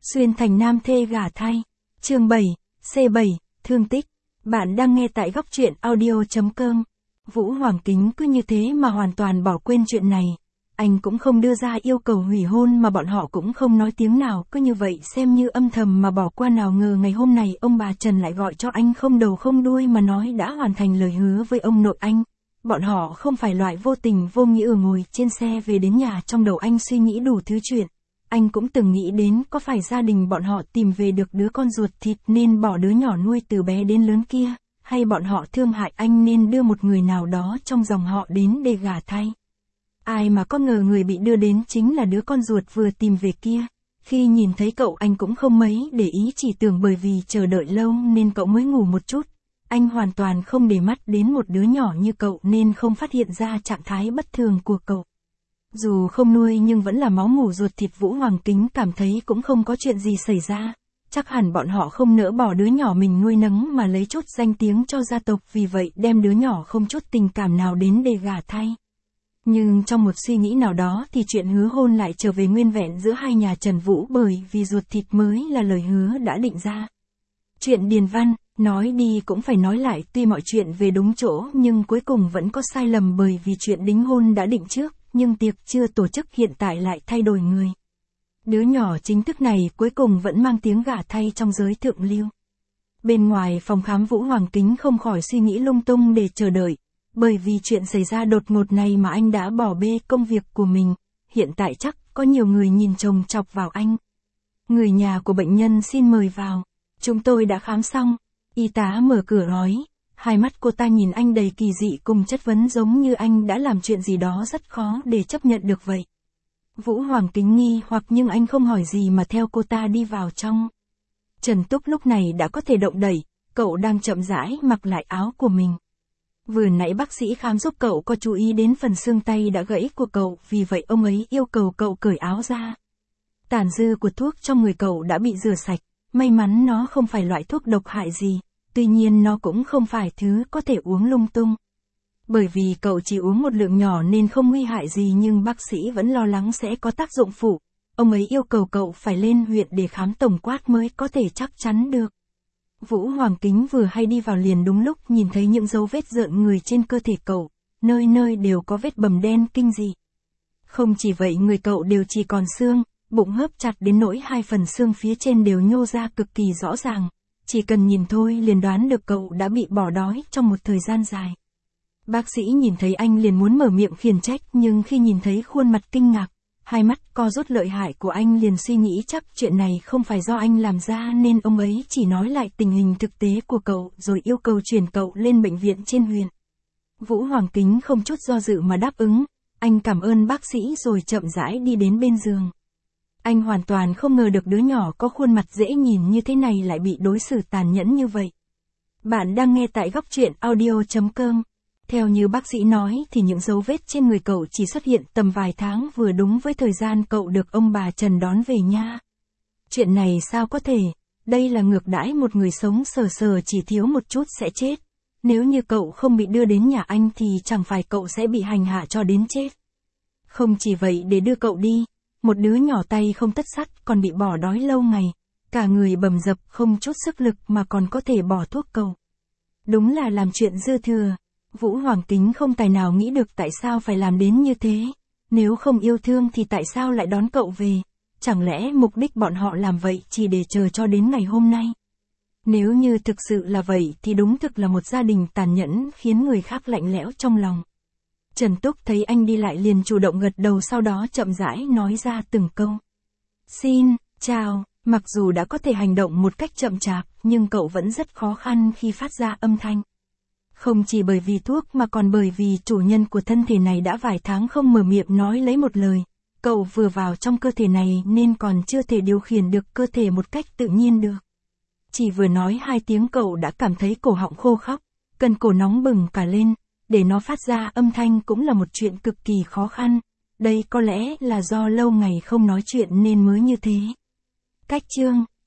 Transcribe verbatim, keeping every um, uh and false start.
Xuyên thành nam thê gả thay. Chương bảy, C bảy, thương tích. Bạn đang nghe tại góc truyện audio.com. Vũ Hoàng Kính cứ như thế mà hoàn toàn bỏ quên chuyện này. Anh cũng không đưa ra yêu cầu hủy hôn mà bọn họ cũng không nói tiếng nào, cứ như vậy xem như âm thầm mà bỏ qua. Nào ngờ ngày hôm này ông bà Trần lại gọi cho anh không đầu không đuôi mà nói đã hoàn thành lời hứa với ông nội anh. Bọn họ không phải loại vô tình vô nghĩa. Ngồi trên xe về đến nhà, trong đầu anh suy nghĩ đủ thứ chuyện. Anh cũng từng nghĩ đến có phải gia đình bọn họ tìm về được đứa con ruột thịt nên bỏ đứa nhỏ nuôi từ bé đến lớn kia, hay bọn họ thương hại anh nên đưa một người nào đó trong dòng họ đến để gả thay. Ai mà có ngờ người bị đưa đến chính là đứa con ruột vừa tìm về kia. Khi nhìn thấy cậu anh cũng không mấy để ý, chỉ tưởng bởi vì chờ đợi lâu nên cậu mới ngủ một chút. Anh hoàn toàn không để mắt đến một đứa nhỏ như cậu nên không phát hiện ra trạng thái bất thường của cậu. Dù không nuôi nhưng vẫn là máu mủ ruột thịt, Vũ Hoàng Kính cảm thấy cũng không có chuyện gì xảy ra. Chắc hẳn bọn họ không nỡ bỏ đứa nhỏ mình nuôi nấng mà lấy chút danh tiếng cho gia tộc, vì vậy đem đứa nhỏ không chút tình cảm nào đến để gả thay. Nhưng trong một suy nghĩ nào đó thì chuyện hứa hôn lại trở về nguyên vẹn giữa hai nhà Trần Vũ, bởi vì ruột thịt mới là lời hứa đã định ra. Chuyện điền văn, nói đi cũng phải nói lại, tuy mọi chuyện về đúng chỗ nhưng cuối cùng vẫn có sai lầm, bởi vì chuyện đính hôn đã định trước, nhưng tiệc chưa tổ chức hiện tại lại thay đổi người. Đứa nhỏ chính thức này cuối cùng vẫn mang tiếng gả thay trong giới thượng lưu. Bên ngoài phòng khám, Vũ Hoàng Kính không khỏi suy nghĩ lung tung để chờ đợi. Bởi vì chuyện xảy ra đột ngột này mà anh đã bỏ bê công việc của mình. Hiện tại chắc có nhiều người nhìn chòng chọc vào anh. Người nhà của bệnh nhân xin mời vào. Chúng tôi đã khám xong. Y tá mở cửa nói. Hai mắt cô ta nhìn anh đầy kỳ dị cùng chất vấn, giống như anh đã làm chuyện gì đó rất khó để chấp nhận được vậy. Vũ Hoàng Kính nghi hoặc nhưng anh không hỏi gì mà theo cô ta đi vào trong. Trần Túc lúc này đã có thể động đẩy, cậu đang chậm rãi mặc lại áo của mình. Vừa nãy bác sĩ khám giúp cậu có chú ý đến phần xương tay đã gãy của cậu, vì vậy ông ấy yêu cầu cậu cởi áo ra. Tàn dư của thuốc trong người cậu đã bị rửa sạch, may mắn nó không phải loại thuốc độc hại gì. Tuy nhiên nó cũng không phải thứ có thể uống lung tung. Bởi vì cậu chỉ uống một lượng nhỏ nên không nguy hại gì, nhưng bác sĩ vẫn lo lắng sẽ có tác dụng phụ. Ông ấy yêu cầu cậu phải lên huyện để khám tổng quát mới có thể chắc chắn được. Vũ Hoàng Kính vừa hay đi vào liền đúng lúc nhìn thấy những dấu vết rợn người trên cơ thể cậu, nơi nơi đều có vết bầm đen kinh dị. Không chỉ vậy, người cậu đều chỉ còn xương, bụng hớp chặt đến nỗi hai phần xương phía trên đều nhô ra cực kỳ rõ ràng. Chỉ cần nhìn thôi liền đoán được cậu đã bị bỏ đói trong một thời gian dài. Bác sĩ nhìn thấy anh liền muốn mở miệng khiển trách, nhưng khi nhìn thấy khuôn mặt kinh ngạc, hai mắt co rút lợi hại của anh liền suy nghĩ chắc chuyện này không phải do anh làm ra, nên ông ấy chỉ nói lại tình hình thực tế của cậu rồi yêu cầu chuyển cậu lên bệnh viện trên huyện. Vũ Hoàng Kính không chút do dự mà đáp ứng, anh cảm ơn bác sĩ rồi chậm rãi đi đến bên giường. Anh hoàn toàn không ngờ được đứa nhỏ có khuôn mặt dễ nhìn như thế này lại bị đối xử tàn nhẫn như vậy. Bạn đang nghe tại góc truyện audio.com. Theo như bác sĩ nói thì những dấu vết trên người cậu chỉ xuất hiện tầm vài tháng, vừa đúng với thời gian cậu được ông bà Trần đón về nhà. Chuyện này sao có thể, đây là ngược đãi một người sống sờ sờ, chỉ thiếu một chút sẽ chết. Nếu như cậu không bị đưa đến nhà anh thì chẳng phải cậu sẽ bị hành hạ cho đến chết. Không chỉ vậy, để đưa cậu đi, một đứa nhỏ tay không tất sắt còn bị bỏ đói lâu ngày, cả người bầm dập không chút sức lực mà còn có thể bỏ thuốc cậu. Đúng là làm chuyện dư thừa. Vũ Hoàng Kính không tài nào nghĩ được tại sao phải làm đến như thế. Nếu không yêu thương thì tại sao lại đón cậu về? Chẳng lẽ mục đích bọn họ làm vậy chỉ để chờ cho đến ngày hôm nay? Nếu như thực sự là vậy thì đúng thực là một gia đình tàn nhẫn, khiến người khác lạnh lẽo trong lòng. Trần Túc thấy anh đi lại liền chủ động gật đầu, sau đó chậm rãi nói ra từng câu. Xin, chào. Mặc dù đã có thể hành động một cách chậm chạp, nhưng cậu vẫn rất khó khăn khi phát ra âm thanh. Không chỉ bởi vì thuốc mà còn bởi vì chủ nhân của thân thể này đã vài tháng không mở miệng nói lấy một lời. Cậu vừa vào trong cơ thể này nên còn chưa thể điều khiển được cơ thể một cách tự nhiên được. Chỉ vừa nói hai tiếng cậu đã cảm thấy cổ họng khô khóc, cần cổ nóng bừng cả lên. Để nó phát ra âm thanh cũng là một chuyện cực kỳ khó khăn. Đây có lẽ là do lâu ngày không nói chuyện nên mới như thế. Cách chương